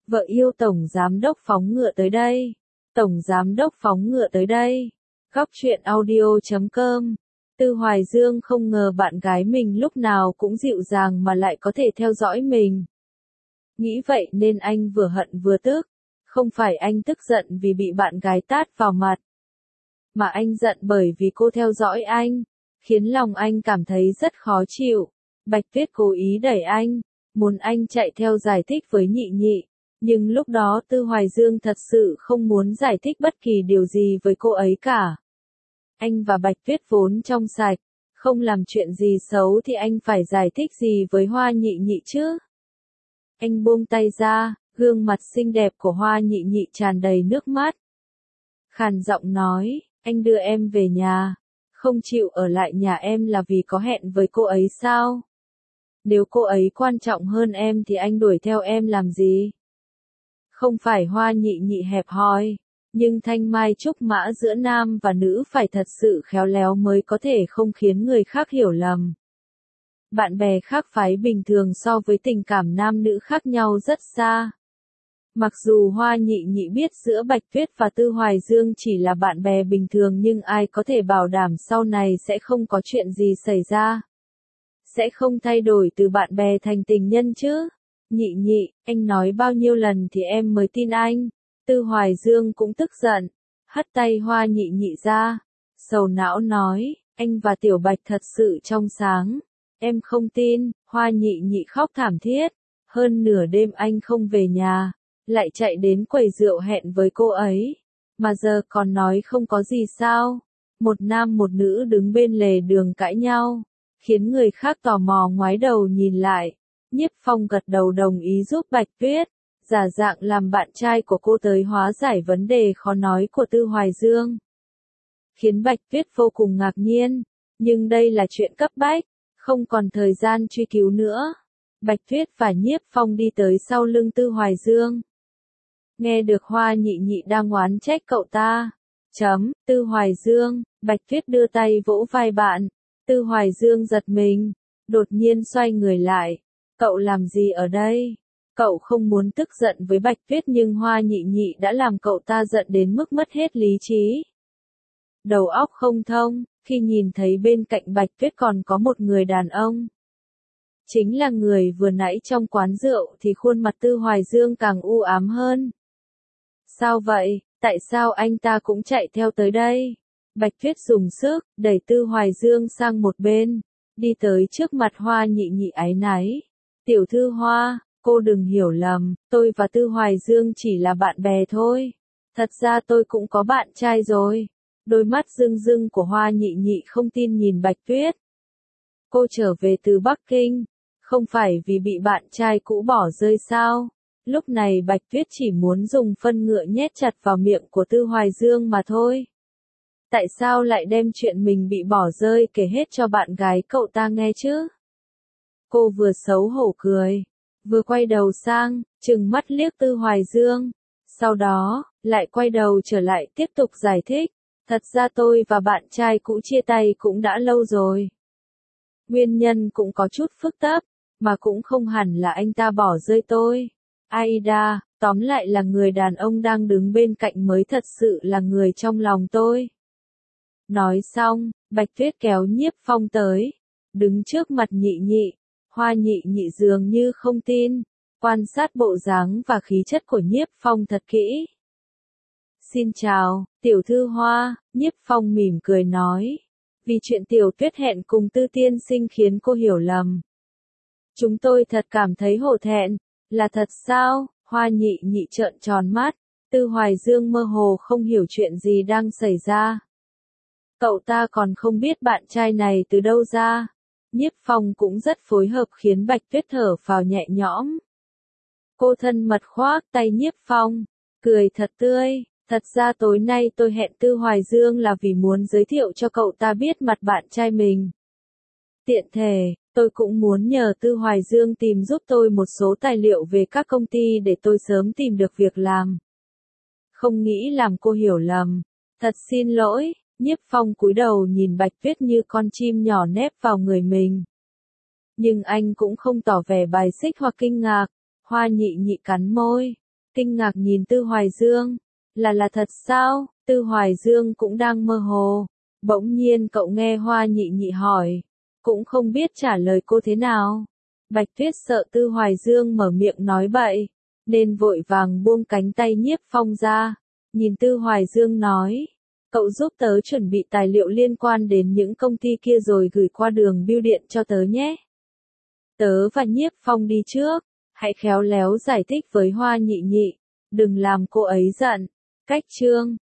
Vợ yêu tổng giám đốc phóng ngựa tới đây. Tổng giám đốc phóng ngựa tới đây. Góc truyện audio.com. Tư Hoài Dương không ngờ bạn gái mình lúc nào cũng dịu dàng mà lại có thể theo dõi mình. Nghĩ vậy nên anh vừa hận vừa tức. Không phải anh tức giận vì bị bạn gái tát vào mặt, mà anh giận bởi vì cô theo dõi anh, khiến lòng anh cảm thấy rất khó chịu. Bạch Tuyết cố ý đẩy anh, muốn anh chạy theo giải thích với Nhị Nhị, nhưng lúc đó Tư Hoài Dương thật sự không muốn giải thích bất kỳ điều gì với cô ấy cả. Anh và Bạch Tuyết vốn trong sạch, không làm chuyện gì xấu thì anh phải giải thích gì với Hoa Nhị Nhị chứ? Anh buông tay ra, gương mặt xinh đẹp của Hoa Nhị Nhị tràn đầy nước mắt. Khàn giọng nói, anh đưa em về nhà, không chịu ở lại nhà em là vì có hẹn với cô ấy sao? Nếu cô ấy quan trọng hơn em thì anh đuổi theo em làm gì? Không phải Hoa Nhị Nhị hẹp hòi, nhưng thanh mai trúc mã giữa nam và nữ phải thật sự khéo léo mới có thể không khiến người khác hiểu lầm. Bạn bè khác phái bình thường so với tình cảm nam nữ khác nhau rất xa. Mặc dù Hoa Nhị Nhị biết giữa Bạch Tuyết và Tư Hoài Dương chỉ là bạn bè bình thường nhưng ai có thể bảo đảm sau này sẽ không có chuyện gì xảy ra. Sẽ không thay đổi từ bạn bè thành tình nhân chứ. Nhị Nhị, anh nói bao nhiêu lần thì em mới tin anh. Tư Hoài Dương cũng tức giận, hất tay Hoa Nhị Nhị ra, sầu não nói, anh và Tiểu Bạch thật sự trong sáng. Em không tin. Hoa Nhị Nhị khóc thảm thiết. Hơn nửa đêm anh không về nhà, lại chạy đến quầy rượu hẹn với cô ấy, mà giờ còn nói không có gì sao? Một nam một nữ đứng bên lề đường cãi nhau, khiến người khác tò mò ngoái đầu nhìn lại. Nhiếp Phong gật đầu đồng ý giúp Bạch Tuyết, giả dạng làm bạn trai của cô tới hóa giải vấn đề khó nói của Tư Hoài Dương. Khiến Bạch Tuyết vô cùng ngạc nhiên, nhưng đây là chuyện cấp bách, không còn thời gian truy cứu nữa. Bạch Tuyết và Nhiếp Phong đi tới sau lưng Tư Hoài Dương. Nghe được Hoa Nhị Nhị đang oán trách cậu ta. Tư Hoài Dương, Bạch Tuyết đưa tay vỗ vai bạn. Tư Hoài Dương giật mình, đột nhiên xoay người lại. Cậu làm gì ở đây? Cậu không muốn tức giận với Bạch Tuyết nhưng Hoa Nhị Nhị đã làm cậu ta giận đến mức mất hết lý trí. Đầu óc không thông, khi nhìn thấy bên cạnh Bạch Tuyết còn có một người đàn ông. Chính là người vừa nãy trong quán rượu thì khuôn mặt Tư Hoài Dương càng u ám hơn. Sao vậy? Tại sao anh ta cũng chạy theo tới đây? Bạch Tuyết dùng sức, đẩy Tư Hoài Dương sang một bên, đi tới trước mặt Hoa Nhị Nhị áy náy. Tiểu thư Hoa, cô đừng hiểu lầm, tôi và Tư Hoài Dương chỉ là bạn bè thôi. Thật ra tôi cũng có bạn trai rồi. Đôi mắt rưng rưng của Hoa Nhị Nhị không tin nhìn Bạch Tuyết. Cô trở về từ Bắc Kinh, không phải vì bị bạn trai cũ bỏ rơi sao? Lúc này Bạch Tuyết chỉ muốn dùng phân ngựa nhét chặt vào miệng của Tư Hoài Dương mà thôi. Tại sao lại đem chuyện mình bị bỏ rơi kể hết cho bạn gái cậu ta nghe chứ? Cô vừa xấu hổ cười, vừa quay đầu sang, trừng mắt liếc Tư Hoài Dương. Sau đó, lại quay đầu trở lại tiếp tục giải thích. Thật ra tôi và bạn trai cũ chia tay cũng đã lâu rồi. Nguyên nhân cũng có chút phức tạp, mà cũng không hẳn là anh ta bỏ rơi tôi. Aida, tóm lại là người đàn ông đang đứng bên cạnh mới thật sự là người trong lòng tôi. Nói xong, Bạch Tuyết kéo Nhiếp Phong tới, đứng trước mặt Nhị Nhị. Hoa Nhị Nhị dường như không tin, quan sát bộ dáng và khí chất của Nhiếp Phong thật kỹ. Xin chào, tiểu thư Hoa, Nhiếp Phong mỉm cười nói. Vì chuyện Tiểu Tuyết hẹn cùng Tư tiên sinh khiến cô hiểu lầm. Chúng tôi thật cảm thấy hổ thẹn. Là thật sao? Hoa Nhị Nhị trợn tròn mắt. Tư Hoài Dương mơ hồ không hiểu chuyện gì đang xảy ra. Cậu ta còn không biết bạn trai này từ đâu ra. Nhiếp Phong cũng rất phối hợp khiến Bạch Tuyết thở phào nhẹ nhõm. Cô thân mật khoác tay Nhiếp Phong, cười thật tươi. Thật ra tối nay tôi hẹn Tư Hoài Dương là vì muốn giới thiệu cho cậu ta biết mặt bạn trai mình. Tiện thể, tôi cũng muốn nhờ Tư Hoài Dương tìm giúp tôi một số tài liệu về các công ty để tôi sớm tìm được việc làm. Không nghĩ làm cô hiểu lầm. Thật xin lỗi. Nhiếp Phong cúi đầu nhìn Bạch Tuyết như con chim nhỏ nép vào người mình. Nhưng anh cũng không tỏ vẻ bài xích hoặc kinh ngạc. Hoa Nhị Nhị cắn môi. kinh ngạc nhìn Tư Hoài Dương. Là thật sao? Tư Hoài Dương cũng đang mơ hồ. Bỗng nhiên cậu nghe Hoa Nhị Nhị hỏi. Cũng không biết trả lời cô thế nào. Bạch Tuyết sợ Tư Hoài Dương mở miệng nói bậy, nên vội vàng buông cánh tay Nhiếp Phong ra. Nhìn Tư Hoài Dương nói. Cậu giúp tớ chuẩn bị tài liệu liên quan đến những công ty kia rồi gửi qua đường bưu điện cho tớ nhé. Tớ và Nhiếp Phong đi trước. Hãy khéo léo giải thích với Hoa Nhị Nhị. Đừng làm cô ấy giận. Cách chương